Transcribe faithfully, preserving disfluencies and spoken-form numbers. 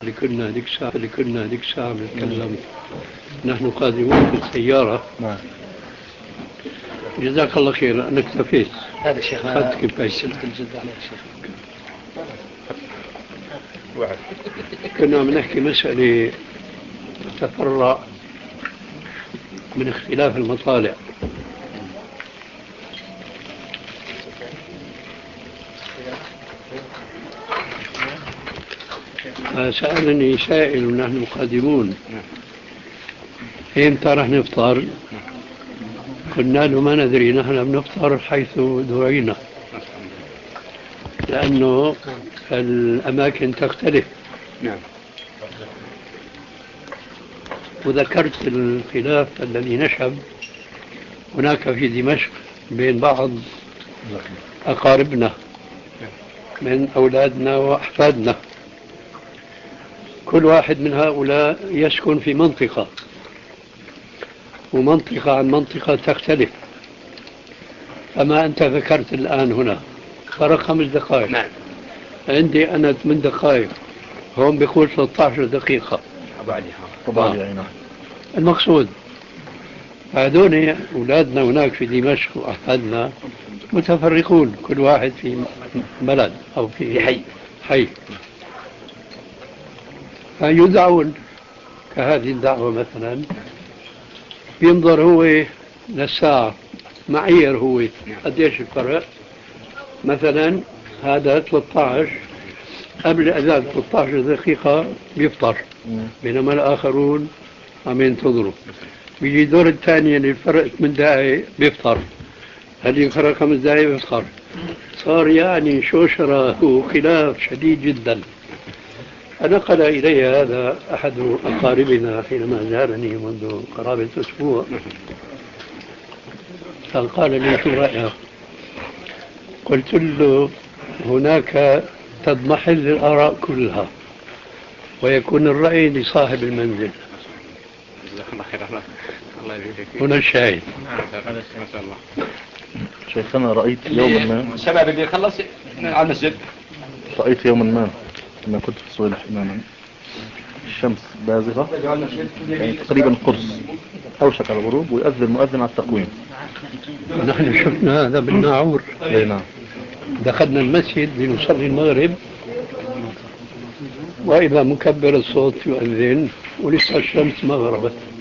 اللي كنا هذيك الساعة اللي كنا هذيك الساعة بنتكلم نحن قادمون في السيارة. نعم. جزاك الله خير أنا اكتفيت. هذا الشيخ أخذت كفاية. شلت الجد عليه الشيخ. كنا بنحكي مسألة تفرع من اختلاف المطالع. سألني سائل ونحن قادمون إمتى رح نفطر؟ قلنا له ما ندري، نحن بنفطر حيث دعينا لأنه الأماكن تختلف. نعم. وذكرت الخلاف الذي نشب هناك في دمشق بين بعض أقاربنا من أولادنا وأحفادنا، كل واحد من هؤلاء يسكن في منطقة، ومنطقة عن منطقة تختلف. فما أنت ذكرت الآن هنا فرق خمس دقائق. نعم. عندي أنا ثمان دقائق، هم بيقول ثلاثة عشر دقيقة. طبعا. المقصود هذول أولادنا هناك في دمشق وأحفادنا متفرقون، كل واحد في بلد أو في حي حي فيدعون كهذه الدعوة مثلا، ينظر هو للساعة معير هو قديش الفرق. مثلا هذا ثلاثة عشر قبل أذان ثلاثة عشر دقيقة بيفطر، بينما الآخرون عم ينتظروا. بيجي الدور الثاني اللي الفرق ثمان دقائق بيفطر، هذه فرق خمس دقائق بيفطر. صار يعني شوشرة وخلاف شديد جدا. نقل إلي هذا أحد أقاربنا حينما زارني منذ قرابة أسبوع، فقال لي شو رأيك؟ قلت له هناك تضمحل الآراء كلها ويكون الرأي لصاحب المنزل. هنا الشاهد. ما شاء الله. شيخنا رأيت يوما ما الشباب اللي يخلص على المسجد، رأيت يوما ما لما كنت في صويلح إماما الشمس بازغة يعني تقريبا قرص أوشك على الغروب ويؤذن مؤذن على التقويم. نحن شفنا هذا بالناعور. أي نعم. دخلنا المسجد لنصلي المغرب وإذا مكبر الصوت يؤذن ولسه الشمس ما غربت.